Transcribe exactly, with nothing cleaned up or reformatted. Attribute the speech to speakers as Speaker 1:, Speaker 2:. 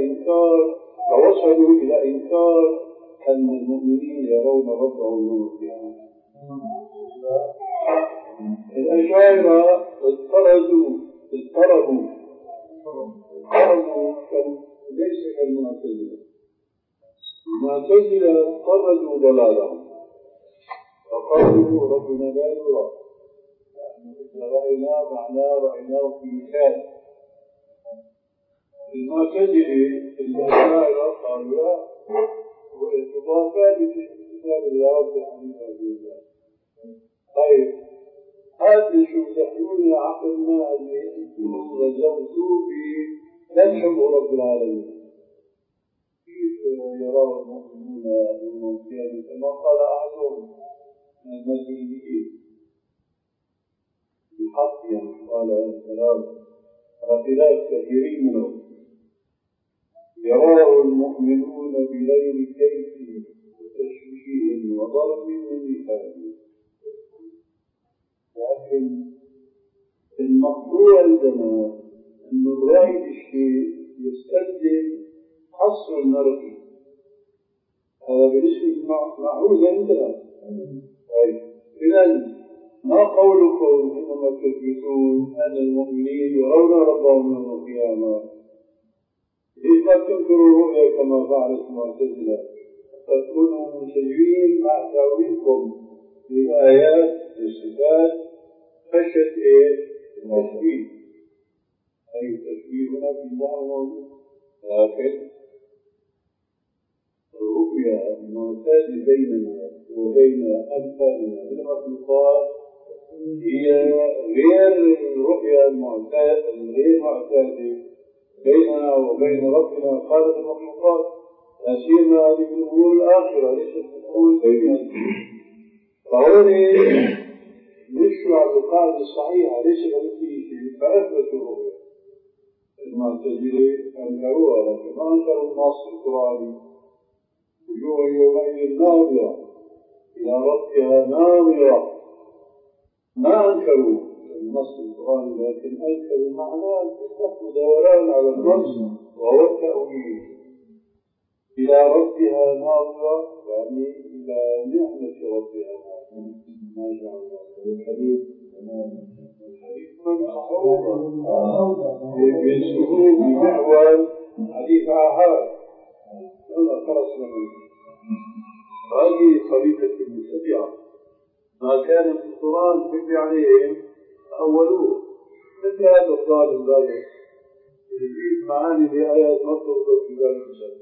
Speaker 1: إنكار فوصلوا إلى إنكار أن المؤمنين يرون ربهم يوم القيامة. الأشاعرة اضطردوا اضطربوا اضطربوا ليس كالمعتزلة. المعتزلة اضطردوا ضلالهم فقالوا ربنا لا يرى، إذا رأيناه معناه رأيناه في مكان. المعتزلة الأشاعرة قالوا لا، وإضافات في كتاب الله وفي حديث رسول الله. طيب هذا شو تحلون عقلنا اللي انتم رزقتوا بنشم رب العالمين. كيف يراه المؤمنون يوم القيامة كما قال أحدهم من المسلمين بحق يعني قال الكلام على خلاف كثيرين منهم. يراه المؤمنون بغير كيف وتشبيه وضرب ومثال. لكن المقصود عندنا أن الرائد الشيء يستخدم حصر المرئي. هذا بالنسبة معروض عندنا. طيب إذن ما قولكم حينما تثبتون أن المؤمنين يرون ربهم يوم القيامة؟ ليش ما تنكروا الرؤيا كما فعلت المعتزلة؟ فتكونوا مسلمين مع تأويلكم للآيات والصفات خشية إيه؟ التشبيه. أي التشبيه هنا في الله موجود، لكن الرؤيا المعتادة بيننا وبين أمثالنا من المخلوقات هي غير الرؤيا المعتادة الغير معتادة بيننا وبين ربنا خالق المخلوقات. لا سيما هذه الأمور الآخرة ليست الأمور بيننا. فهذه مشوا على القاعدة الصحيحة ليس كمثله شيء فأثبتوا الرؤيا. المعتزلة أنكروها لكن ما أنكروا النص القرآني وجوه يومئذ ناظرة إلى ربها ناظرة. ما أنكروا النص القرآني لكن أنكروا معناه استخدموا دوران على النص وهو التأويل. إلى ربها ناظرة يعني إلى نعمة ربها ناظرة. ما شاء الله. الحديث الحديث من صحوه ينسبوه بمحور حديث آحاد. يلا خلص منه. هذه طريقة المتبعة. ما كان في القرآن حج عليهم أولوه. مثل هذا الظالم ذلك يجيب معاني لآيات مطلوبة في ذلك.